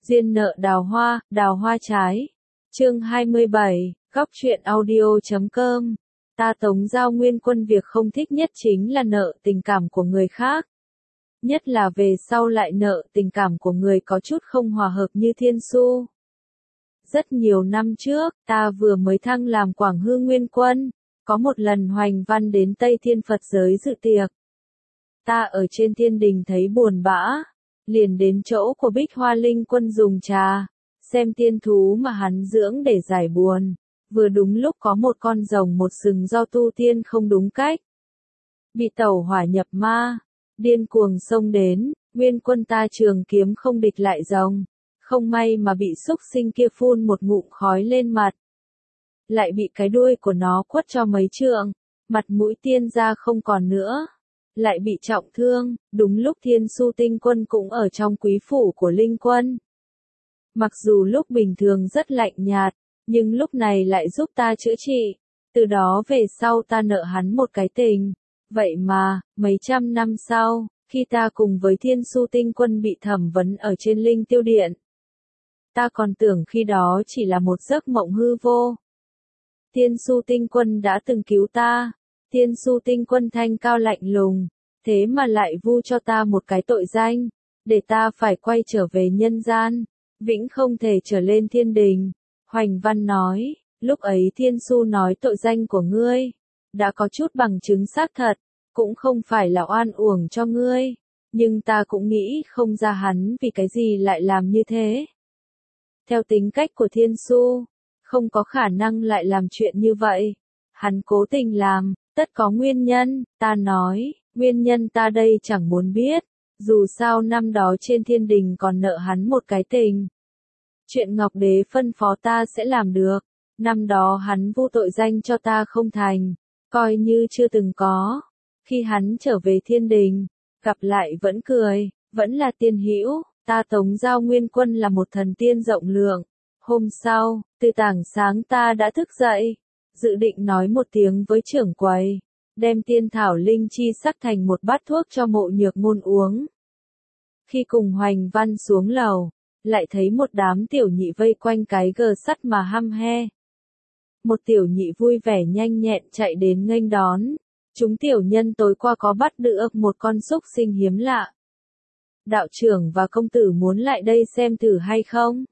Duyên nợ đào hoa trái. Chương 27, góc truyện audio.com. Ta Tống Giao Nguyên Quân việc không thích nhất chính là nợ tình cảm của người khác. Nhất là về sau lại nợ tình cảm của người có chút không hòa hợp như Thiên Xu. Rất nhiều năm trước, ta vừa mới thăng làm Quảng Hư Nguyên Quân, có một lần Hoành Văn đến Tây Thiên Phật giới dự tiệc. Ta ở trên thiên đình thấy buồn bã, liền đến chỗ của Bích Hoa Linh Quân dùng trà, xem tiên thú mà hắn dưỡng để giải buồn. Vừa đúng lúc có một con rồng một sừng do tu tiên không đúng cách, bị tẩu hỏa nhập ma, điên cuồng xông đến, Nguyên Quân ta trường kiếm không địch lại rồng, không may mà bị xúc sinh kia phun một ngụm khói lên mặt. Lại bị cái đuôi của nó quất cho mấy trượng, mặt mũi tiên ra không còn nữa. Lại bị trọng thương, đúng lúc Thiên Xu Tinh Quân cũng ở trong quý phủ của Linh Quân. Mặc dù lúc bình thường rất lạnh nhạt, nhưng lúc này lại giúp ta chữa trị. Từ đó về sau ta nợ hắn một cái tình. Vậy mà, mấy trăm năm sau, khi ta cùng với Thiên Xu Tinh Quân bị thẩm vấn ở trên Linh Tiêu Điện, ta còn tưởng khi đó chỉ là một giấc mộng hư vô. Thiên Xu Tinh Quân đã từng cứu ta. Thiên Xu Tinh Quân thanh cao lạnh lùng, thế mà lại vu cho ta một cái tội danh, để ta phải quay trở về nhân gian, vĩnh không thể trở lên thiên đình. Hoành Văn nói, lúc ấy Thiên Xu nói tội danh của ngươi, đã có chút bằng chứng xác thật, cũng không phải là oan uổng cho ngươi, nhưng ta cũng nghĩ không ra hắn vì cái gì lại làm như thế. Theo tính cách của Thiên Xu, không có khả năng lại làm chuyện như vậy, hắn cố tình làm, tất có nguyên nhân. Ta nói, nguyên nhân ta đây chẳng muốn biết, dù sao năm đó trên thiên đình còn nợ hắn một cái tình. Chuyện Ngọc Đế phân phó ta sẽ làm được, năm đó hắn vu tội danh cho ta không thành, coi như chưa từng có. Khi hắn trở về thiên đình, gặp lại vẫn cười, vẫn là tiên hữu. Ta Tống Giao Nguyên Quân là một thần tiên rộng lượng. Hôm sau, từ tảng sáng ta đã thức dậy, dự định nói một tiếng với trưởng quầy, đem tiên thảo linh chi sắc thành một bát thuốc cho Mộ Nhược Ngôn uống. Khi cùng Hoành Văn xuống lầu, lại thấy một đám tiểu nhị vây quanh cái gờ sắt mà hăm he. Một tiểu nhị vui vẻ nhanh nhẹn chạy đến nghênh đón. Chúng tiểu nhân tối qua có bắt được một con súc sinh hiếm lạ. Đạo trưởng và công tử muốn lại đây xem thử hay không?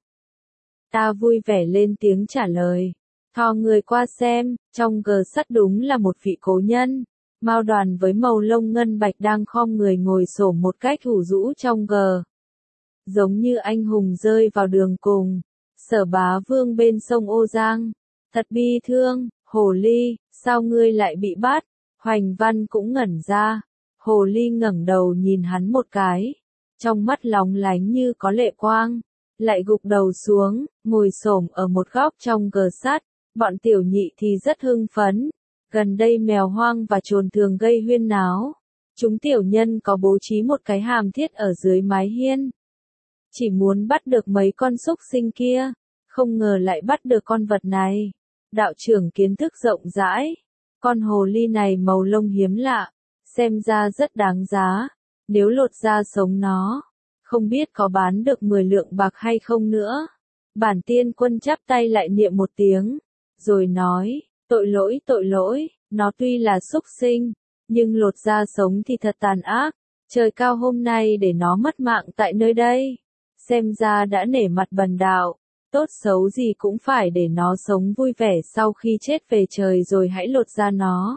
Ta vui vẻ lên tiếng trả lời. Thò người qua xem, trong gờ sắt đúng là một vị cố nhân. Mao đoàn với màu lông ngân bạch đang khom người ngồi xổm một cách hủ rũ trong gờ. Giống như anh hùng rơi vào đường cùng. Sở Bá Vương bên sông Ô Giang. Thật bi thương, Hồ Ly, sao ngươi lại bị bắt? Hoành Văn cũng ngẩn ra. Hồ Ly ngẩng đầu nhìn hắn một cái. Trong mắt lóng lánh như có lệ quang. Lại gục đầu xuống, ngồi xổm ở một góc trong gờ sắt. Bọn tiểu nhị thì rất hưng phấn. Gần đây mèo hoang và trồn thường gây huyên náo. Chúng tiểu nhân có bố trí một cái hàm thiết ở dưới mái hiên. Chỉ muốn bắt được mấy con súc sinh kia. Không ngờ lại bắt được con vật này. Đạo trưởng kiến thức rộng rãi. Con hồ ly này màu lông hiếm lạ. Xem ra rất đáng giá. Nếu lột da sống nó, không biết có bán được 10 lượng bạc hay không nữa. Bản Tiên Quân chắp tay lại niệm một tiếng, rồi nói, tội lỗi, nó tuy là súc sinh, nhưng lột da sống thì thật tàn ác. Trời cao hôm nay để nó mất mạng tại nơi đây. Xem ra đã nể mặt bần đạo, tốt xấu gì cũng phải để nó sống vui vẻ sau khi chết về trời rồi hãy lột da nó.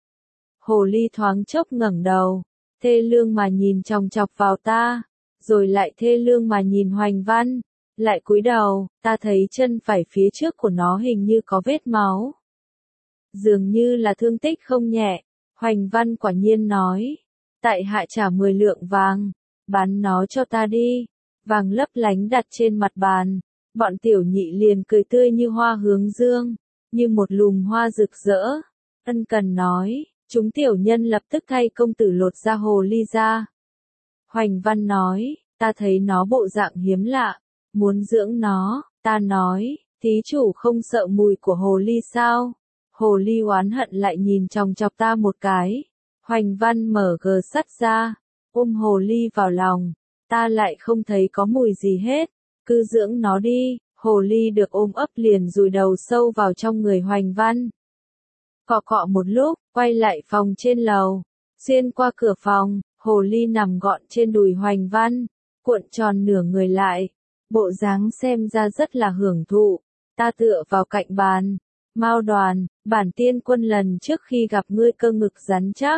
Hồ ly thoáng chốc ngẩng đầu, thê lương mà nhìn chòng chọc vào ta, rồi lại thê lương mà nhìn Hoành Văn, lại cúi đầu. Ta thấy chân phải phía trước của nó hình như có vết máu, dường như là thương tích không nhẹ. Hoành Văn quả nhiên nói, tại hạ trả 10 lượng vàng, bán nó cho ta đi. Vàng lấp lánh đặt trên mặt bàn, bọn tiểu nhị liền cười tươi như hoa hướng dương, như một lùm hoa rực rỡ. Ân cần nói, chúng tiểu nhân lập tức thay công tử lột da hồ ly ra. Hoành Văn nói, ta thấy nó bộ dạng hiếm lạ, muốn dưỡng nó. Ta nói, thí chủ không sợ mùi của hồ ly sao? Hồ ly oán hận lại nhìn chòng chọc ta một cái. Hoành Văn mở gờ sắt ra, ôm hồ ly vào lòng. Ta lại không thấy có mùi gì hết. cứ dưỡng nó đi. Hồ ly được ôm ấp liền dùi đầu sâu vào trong người Hoành Văn. Cọ cọ một lúc, quay lại phòng trên lầu. Xuyên qua cửa phòng, hồ ly nằm gọn trên đùi Hoành Văn, cuộn tròn nửa người lại. Bộ dáng xem ra rất là hưởng thụ. Ta tựa vào cạnh bàn. Mao Đoàn, bản tiên quân lần trước khi gặp ngươi cơ ngực rắn chắc.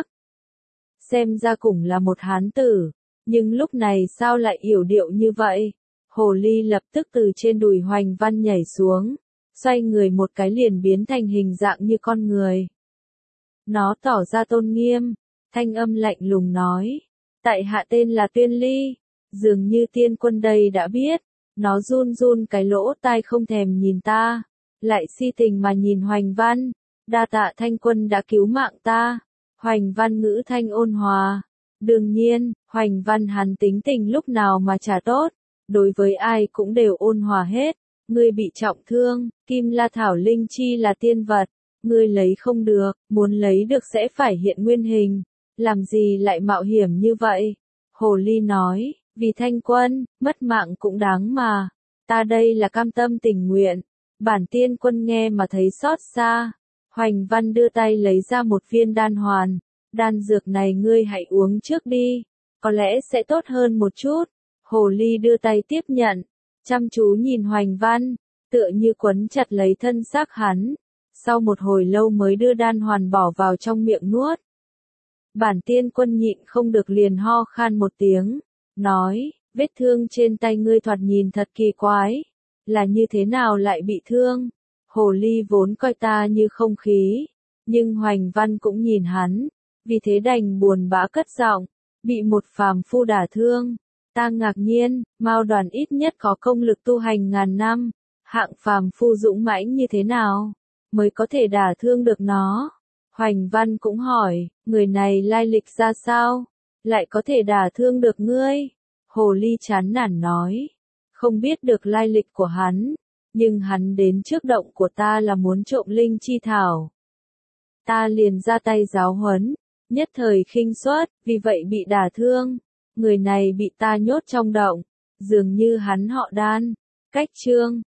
Xem ra cũng là một hán tử. Nhưng lúc này sao lại yểu điệu như vậy? Hồ ly lập tức từ trên đùi Hoành Văn nhảy xuống. Xoay người một cái liền biến thành hình dạng như con người. Nó tỏ ra tôn nghiêm. Thanh âm lạnh lùng nói. Tại hạ tên là Tuyên Ly. Dường như tiên quân đây đã biết. Nó run run cái lỗ tai không thèm nhìn ta. Lại si tình mà nhìn Hoành Văn. Đa tạ Thanh quân đã cứu mạng ta. Hoành Văn ngữ thanh ôn hòa. Đương nhiên, Hoành Văn hắn tính tình lúc nào mà chả tốt. Đối với ai cũng đều ôn hòa hết. Ngươi bị trọng thương, Kim La Thảo Linh Chi là tiên vật. Ngươi lấy không được, muốn lấy được sẽ phải hiện nguyên hình. Làm gì lại mạo hiểm như vậy? Hồ ly nói, vì Thanh quân, mất mạng cũng đáng mà. Ta đây là cam tâm tình nguyện. Bản tiên quân nghe mà thấy xót xa. Hoành Văn đưa tay lấy ra một viên đan hoàn. Đan dược này ngươi hãy uống trước đi. Có lẽ sẽ tốt hơn một chút. Hồ ly đưa tay tiếp nhận. Chăm chú nhìn Hoành Văn. Tựa như quấn chặt lấy thân xác hắn. Sau một hồi lâu mới đưa đan hoàn bỏ vào trong miệng nuốt. Bản tiên quân nhịn không được liền ho khan một tiếng. Nói, vết thương trên tay ngươi thoạt nhìn thật kỳ quái. Là như thế nào lại bị thương? Hồ ly vốn coi ta như không khí. Nhưng Hoành Văn cũng nhìn hắn. Vì thế đành buồn bã cất giọng. Bị một phàm phu đả thương. Ta ngạc nhiên, Mao Đoàn ít nhất có công lực tu hành ngàn năm. Hạng phàm phu dũng mãnh như thế nào? Mới có thể đả thương được nó. Hoành Văn cũng hỏi, người này lai lịch ra sao? Lại có thể đả thương được ngươi? Hồ ly chán nản nói. Không biết được lai lịch của hắn. Nhưng hắn đến trước động của ta là muốn trộm linh chi thảo. Ta liền ra tay giáo huấn. Nhất thời khinh suất, vì vậy bị đả thương. Người này bị ta nhốt trong động. Dường như hắn họ Đan. Cách chương